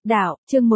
Đạo, chương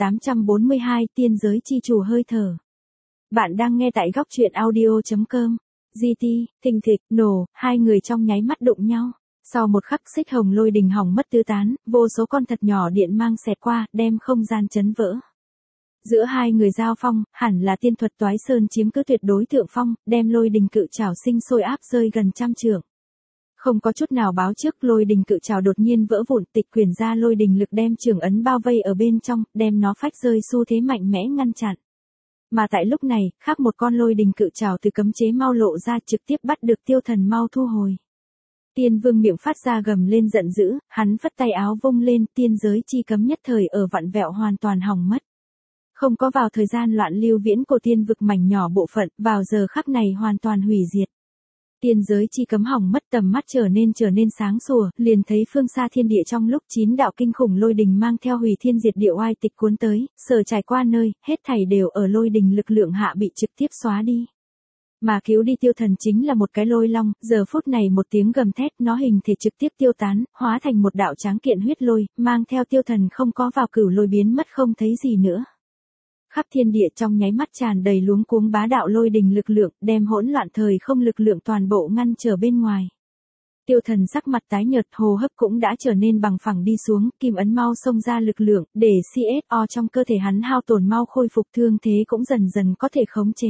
1842, tiên giới chi chủ hơi thở. Bạn đang nghe tại góc truyện audio.com. GT, thình thịch, nổ, hai người trong nháy mắt đụng nhau. Sau một khắc xích hồng lôi đình hỏng mất tứ tán, vô số con thật nhỏ điện mang xẹt qua, đem không gian chấn vỡ. Giữa hai người giao phong, hẳn là tiên thuật toái sơn chiếm cứ tuyệt đối thượng phong, đem lôi đình cự trảo sinh sôi áp rơi gần trăm trượng. Không có chút nào báo trước, lôi đình cự trảo đột nhiên vỡ vụn, tịch quyển ra lôi đình lực đem trường ấn bao vây ở bên trong, đem nó phách rơi xu thế mạnh mẽ ngăn chặn. Mà tại lúc này, khác một con lôi đình cự trảo từ cấm chế mau lộ ra, trực tiếp bắt được Tiêu Thần mau thu hồi. Tiên Vương miệng phát ra gầm lên giận dữ, hắn phất tay áo vung lên, tiên giới chi cấm nhất thời ở vặn vẹo hoàn toàn hỏng mất. Không có vào thời gian loạn lưu viễn cổ tiên vực mảnh nhỏ bộ phận, vào giờ khắc này hoàn toàn hủy diệt. Tiên giới chi cấm hỏng mất, tầm mắt trở nên sáng sủa, liền thấy phương xa thiên địa trong lúc 9 đạo kinh khủng lôi đình mang theo hủy thiên diệt địa oai tịch cuốn tới, sở trải qua nơi, hết thảy đều ở lôi đình lực lượng hạ bị trực tiếp xóa đi. Mà cứu đi Tiêu Thần chính là một cái lôi long, giờ phút này một tiếng gầm thét, nó hình thể trực tiếp tiêu tán, hóa thành một đạo tráng kiện huyết lôi, mang theo Tiêu Thần không có vào cửu lôi biến mất không thấy gì nữa. Khắp thiên địa trong nháy mắt tràn đầy luống cuống bá đạo lôi đình lực lượng, đem hỗn loạn thời không lực lượng toàn bộ ngăn trở bên ngoài. Tiêu Thần sắc mặt tái nhợt, hô hấp cũng đã trở nên bằng phẳng đi xuống, kim ấn mau xông ra lực lượng, để CSO trong cơ thể hắn hao tổn mau khôi phục, thương thế cũng dần dần có thể khống chế.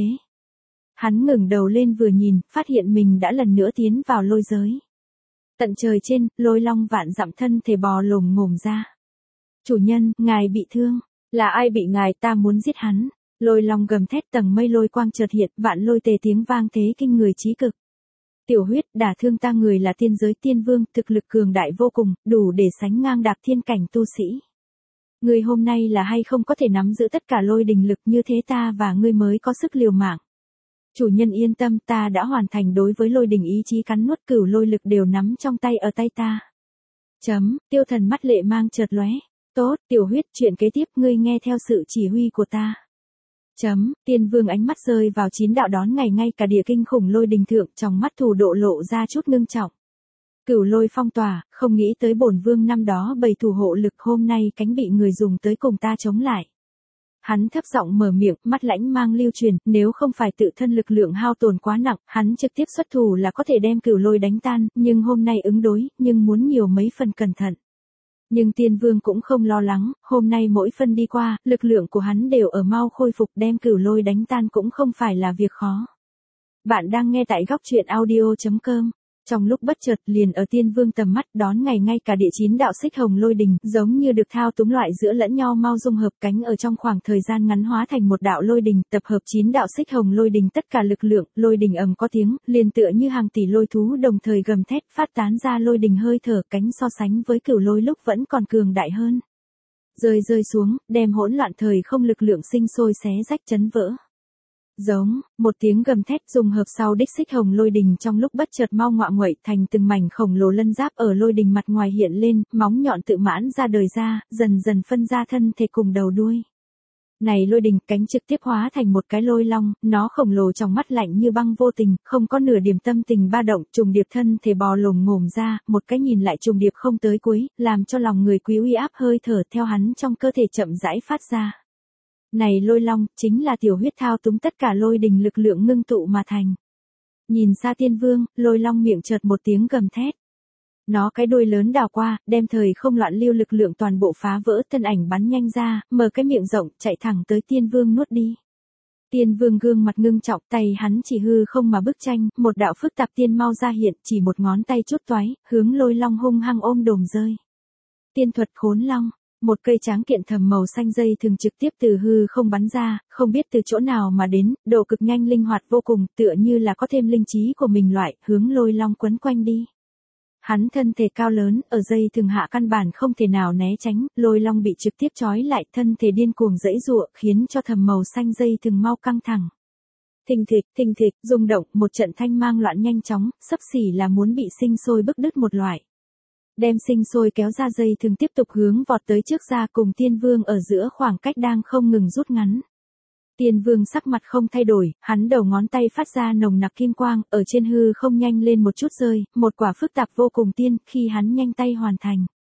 Hắn ngẩng đầu lên vừa nhìn, phát hiện mình đã lần nữa tiến vào lôi giới. Tận trời trên, lôi long vạn dặm thân thể bò lồm ngồm ra. Chủ nhân, ngài bị thương. Là ai bị ngài, ta muốn giết hắn. Lôi long gầm thét, tầng mây lôi quang chợt hiện, vạn lôi tề tiếng vang thế kinh người chí cực. Tiểu huyết, đả thương ta người là tiên giới tiên vương, thực lực cường đại vô cùng, đủ để sánh ngang đạp thiên cảnh tu sĩ. Ngươi hôm nay là hay không có thể nắm giữ tất cả lôi đình lực, như thế ta và ngươi mới có sức liều mạng. Chủ nhân yên tâm, ta đã hoàn thành đối với lôi đình ý chí cắn nuốt, cửu lôi lực đều nắm trong tay ở tay ta. Tiêu Thần mắt lệ mang chợt lóe. Tốt, tiểu huyết, chuyện kế tiếp ngươi nghe theo sự chỉ huy của ta. Tiên Vương ánh mắt rơi vào 9 đạo đón ngày ngay cả địa kinh khủng lôi đình thượng, trong mắt thủ độ lộ ra chút ngưng trọng. Cửu lôi phong tỏa, không nghĩ tới bổn vương năm đó bày thủ hộ lực hôm nay cánh bị người dùng tới cùng ta chống lại. Hắn thấp giọng mở miệng, mắt lãnh mang lưu truyền, nếu không phải tự thân lực lượng hao tổn quá nặng, hắn trực tiếp xuất thủ là có thể đem cửu lôi đánh tan, nhưng hôm nay ứng đối, nhưng muốn nhiều mấy phần cẩn thận. Nhưng Tiên Vương cũng không lo lắng, hôm nay mỗi phân đi qua, lực lượng của hắn đều ở mau khôi phục, đem cửu lôi đánh tan cũng không phải là việc khó. Bạn đang nghe tại góc truyện audio.com. Trong lúc bất chợt, liền ở Tiên Vương tầm mắt đón ngày ngay cả địa 9 đạo xích hồng lôi đình, giống như được thao túng loại giữa lẫn nhau mau dung hợp, cánh ở trong khoảng thời gian ngắn hóa thành một đạo lôi đình, tập hợp 9 đạo xích hồng lôi đình tất cả lực lượng, lôi đình ầm có tiếng, liền tựa như hàng tỷ lôi thú đồng thời gầm thét, phát tán ra lôi đình hơi thở, cánh so sánh với cửu lôi lúc vẫn còn cường đại hơn. Rơi xuống, đem hỗn loạn thời không lực lượng sinh sôi xé rách chấn vỡ. Giống, một tiếng gầm thét dùng hợp sau đích xích hồng lôi đình trong lúc bất chợt mau ngoạ nguậy thành từng mảnh khổng lồ lân giáp ở lôi đình mặt ngoài hiện lên, móng nhọn tự mãn ra đời ra, dần dần phân ra thân thể cùng đầu đuôi. Này lôi đình, cánh trực tiếp hóa thành một cái lôi long, nó khổng lồ trong mắt lạnh như băng vô tình, không có nửa điểm tâm tình ba động, trùng điệp thân thể bò lồm ngồm ra, một cái nhìn lại trùng điệp không tới cuối, làm cho lòng người quý uy áp hơi thở theo hắn trong cơ thể chậm rãi phát ra. Này lôi long, chính là tiểu huyết thao túng tất cả lôi đình lực lượng ngưng tụ mà thành. Nhìn xa Tiên Vương, lôi long miệng chợt một tiếng gầm thét. Nó cái đuôi lớn đào qua, đem thời không loạn lưu lực lượng toàn bộ phá vỡ, thân ảnh bắn nhanh ra, mở cái miệng rộng, chạy thẳng tới Tiên Vương nuốt đi. Tiên Vương gương mặt ngưng trọng, tay hắn chỉ hư không mà bức tranh, một đạo phức tạp tiên mau ra hiện, chỉ một ngón tay chút toái, hướng lôi long hung hăng ôm đồm rơi. Tiên thuật khốn long. Một cây tráng kiện thầm màu xanh dây thường trực tiếp từ hư không bắn ra, không biết từ chỗ nào mà đến, độ cực nhanh linh hoạt vô cùng, tựa như là có thêm linh trí của mình loại, hướng lôi long quấn quanh đi. Hắn thân thể cao lớn, ở dây thường hạ căn bản không thể nào né tránh, lôi long bị trực tiếp trói lại, thân thể điên cuồng giãy giụa, khiến cho thầm màu xanh dây thường mau căng thẳng. Thình thịch, rung động, một trận thanh mang loạn nhanh chóng, xấp xỉ là muốn bị sinh sôi bức đứt một loại. Đem sinh sôi kéo ra dây thường tiếp tục hướng vọt tới trước ra cùng Tiên Vương ở giữa khoảng cách đang không ngừng rút ngắn. Tiên Vương sắc mặt không thay đổi, hắn đầu ngón tay phát ra nồng nặc kim quang, ở trên hư không nhanh lên một chút rơi, một quả phức tạp vô cùng tiên, khi hắn nhanh tay hoàn thành.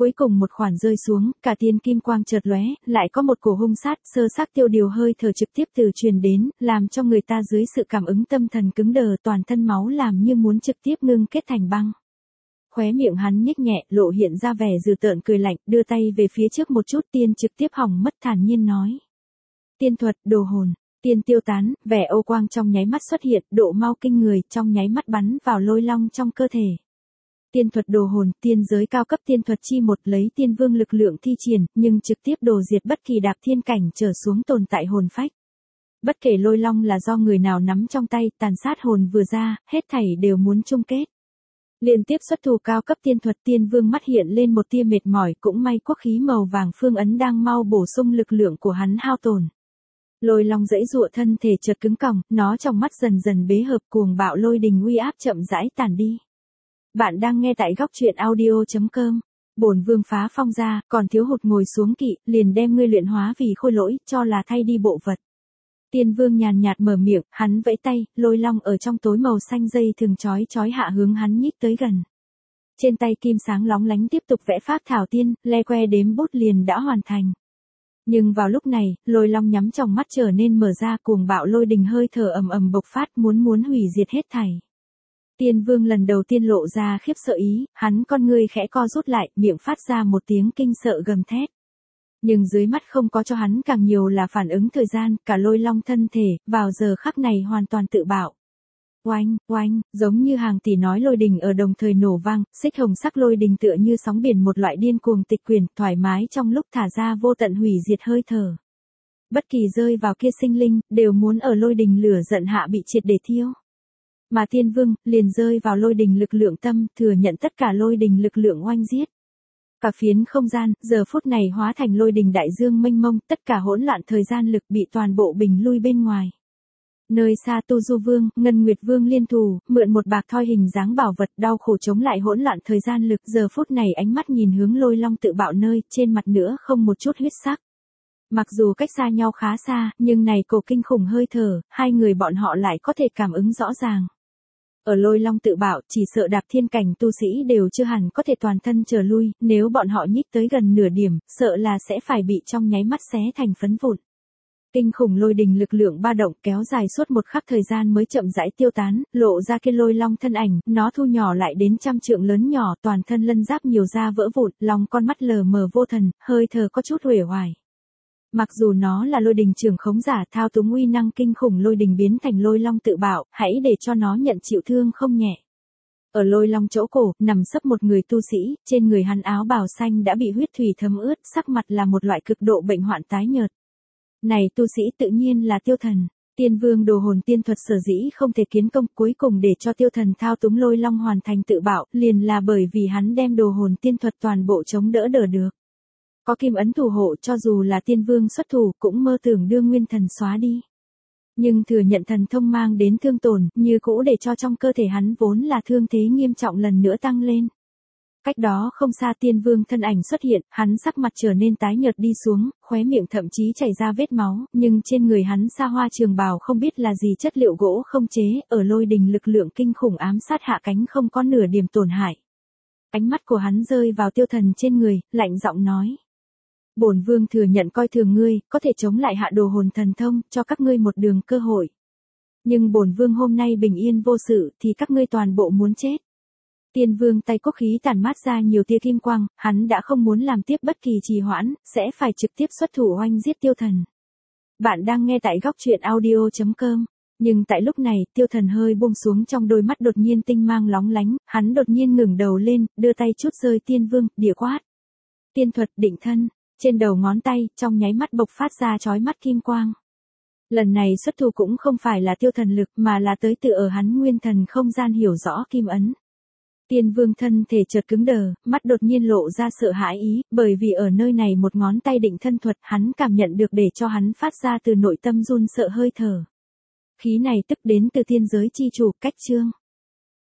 cuối cùng một khoản rơi xuống, cả tiên kim quang chợt lóe, lại có một cổ hung sát, sơ xác tiêu điều hơi thở trực tiếp từ truyền đến, làm cho người ta dưới sự cảm ứng tâm thần cứng đờ, toàn thân máu làm như muốn trực tiếp ngưng kết thành băng. Khóe miệng hắn nhếch nhẹ, lộ hiện ra vẻ dữ tợn cười lạnh, đưa tay về phía trước một chút, tiên trực tiếp hỏng mất, thản nhiên nói. Tiên thuật, đồ hồn. Tiên tiêu tán, vẻ ô quang trong nháy mắt xuất hiện, độ mau kinh người, trong nháy mắt bắn vào Lôi Long trong cơ thể. Tiên thuật đồ hồn, tiên giới cao cấp tiên thuật chi một, lấy tiên vương lực lượng thi triển, nhưng trực tiếp đổ diệt bất kỳ đạp thiên cảnh trở xuống tồn tại hồn phách. Bất kể Lôi Long là do người nào nắm trong tay, tàn sát hồn vừa ra, hết thảy đều muốn chung kết. Liên tiếp xuất thủ cao cấp tiên thuật, tiên vương mắt hiện lên một tia mệt mỏi, cũng may quốc khí màu vàng phương ấn đang mau bổ sung lực lượng của hắn hao tổn. Lôi Long dãy dụa thân thể chợt cứng còng, nó trong mắt dần dần bế hợp, cuồng bạo lôi đình uy áp chậm rãi tàn đi. Bạn đang nghe tại góc truyện audio.com. Bổn vương phá phong ra, còn thiếu hụt ngồi xuống kỵ, liền đem ngươi luyện hóa vì khôi lỗi, cho là thay đi bộ vật. Tiên vương nhàn nhạt mở miệng, hắn vẫy tay, Lôi Long ở trong tối màu xanh dây thường chói hạ hướng hắn nhích tới gần. Trên tay kim sáng lóng lánh tiếp tục vẽ pháp thảo tiên, le que đếm bút liền đã hoàn thành. Nhưng vào lúc này, Lôi Long nhắm trong mắt trở nên mở ra, cuồng bạo lôi đình hơi thở ầm ầm bộc phát, muốn hủy diệt hết thảy. Tiên vương lần đầu tiên lộ ra khiếp sợ ý, hắn con ngươi khẽ co rút lại, miệng phát ra một tiếng kinh sợ gầm thét. Nhưng dưới mắt không có cho hắn càng nhiều là phản ứng thời gian, cả Lôi Long thân thể, vào giờ khắc này hoàn toàn tự bạo. Oanh, oanh, giống như hàng tỷ nói lôi đình ở đồng thời nổ vang, xích hồng sắc lôi đình tựa như sóng biển, một loại điên cuồng tịch quyền, thoải mái trong lúc thả ra vô tận hủy diệt hơi thở. Bất kỳ rơi vào kia sinh linh, đều muốn ở lôi đình lửa giận hạ bị triệt để thiêu. Mà tiên vương, liền rơi vào lôi đình lực lượng tâm, thừa nhận tất cả lôi đình lực lượng oanh giết. Cả phiến không gian, giờ phút này hóa thành lôi đình đại dương mênh mông, tất cả hỗn loạn thời gian lực bị toàn bộ bình lui bên ngoài. Nơi xa Tu Du Vương, Ngân Nguyệt Vương liên thủ, mượn một bạc thoi hình dáng bảo vật đau khổ chống lại hỗn loạn thời gian lực, giờ phút này ánh mắt nhìn hướng Lôi Long tự bạo nơi, trên mặt nữa không một chút huyết sắc. Mặc dù cách xa nhau khá xa, nhưng này cổ kinh khủng hơi thở, hai người bọn họ lại có thể cảm ứng rõ ràng. Ở Lôi Long tự bạo, chỉ sợ đạp thiên cảnh tu sĩ đều chưa hẳn có thể toàn thân trở lui, nếu bọn họ nhích tới gần nửa điểm, sợ là sẽ phải bị trong nháy mắt xé thành phấn vụn. Kinh khủng lôi đình lực lượng ba động kéo dài suốt một khắc thời gian mới chậm rãi tiêu tán, lộ ra kia Lôi Long thân ảnh, nó thu nhỏ lại đến 100 trượng lớn nhỏ, toàn thân lân giáp nhiều da vỡ vụn, lòng con mắt lờ mờ vô thần, hơi thở có chút uể oải. Mặc dù nó là lôi đình trường khống giả, thao túng uy năng kinh khủng lôi đình biến thành Lôi Long tự bạo, hãy để cho nó nhận chịu thương không nhẹ. Ở Lôi Long chỗ cổ, nằm sấp một người tu sĩ, trên người hắn áo bào xanh đã bị huyết thủy thấm ướt, sắc mặt là một loại cực độ bệnh hoạn tái nhợt. Này tu sĩ tự nhiên là Tiêu Thần. Tiên vương đồ hồn tiên thuật sở dĩ không thể kiến công, cuối cùng để cho Tiêu Thần thao túng Lôi Long hoàn thành tự bạo, liền là bởi vì hắn đem đồ hồn tiên thuật toàn bộ chống đỡ được. Có kim ấn thủ hộ, cho dù là tiên vương xuất thủ cũng mơ tưởng đưa nguyên thần xóa đi. Nhưng thừa nhận thần thông mang đến thương tổn, như cũ để cho trong cơ thể hắn vốn là thương thế nghiêm trọng lần nữa tăng lên. Cách đó không xa tiên vương thân ảnh xuất hiện, hắn sắc mặt trở nên tái nhợt đi xuống, khóe miệng thậm chí chảy ra vết máu, nhưng trên người hắn xa hoa trường bào không biết là gì chất liệu gỗ không chế, ở lôi đình lực lượng kinh khủng ám sát hạ cánh không có nửa điểm tổn hại. Ánh mắt của hắn rơi vào Tiêu Thần trên người, lạnh giọng nói. Bổn vương thừa nhận coi thường ngươi, có thể chống lại hạ đồ hồn thần thông, cho các ngươi một đường cơ hội. Nhưng bổn vương hôm nay bình yên vô sự, thì các ngươi toàn bộ muốn chết. Tiên vương tay quốc khí tản mát ra nhiều tia kim quang, hắn đã không muốn làm tiếp bất kỳ trì hoãn, sẽ phải trực tiếp xuất thủ oanh giết Tiêu Thần. Bạn đang nghe tại góc truyện audio.com. Nhưng tại lúc này, Tiêu Thần hơi buông xuống, trong đôi mắt đột nhiên tinh mang lóng lánh, hắn đột nhiên ngẩng đầu lên, đưa tay chút rơi tiên vương, địa quát. Tiên thuật định thân. Trên đầu ngón tay, trong nháy mắt bộc phát ra chói mắt kim quang. Lần này xuất thủ cũng không phải là Tiêu Thần lực, mà là tới tự ở hắn nguyên thần không gian hiểu rõ kim ấn. Tiên vương thân thể chợt cứng đờ, mắt đột nhiên lộ ra sợ hãi ý, bởi vì ở nơi này một ngón tay định thân thuật hắn cảm nhận được để cho hắn phát ra từ nội tâm run sợ hơi thở. Khí này tức đến từ tiên giới chi chủ, cách chương.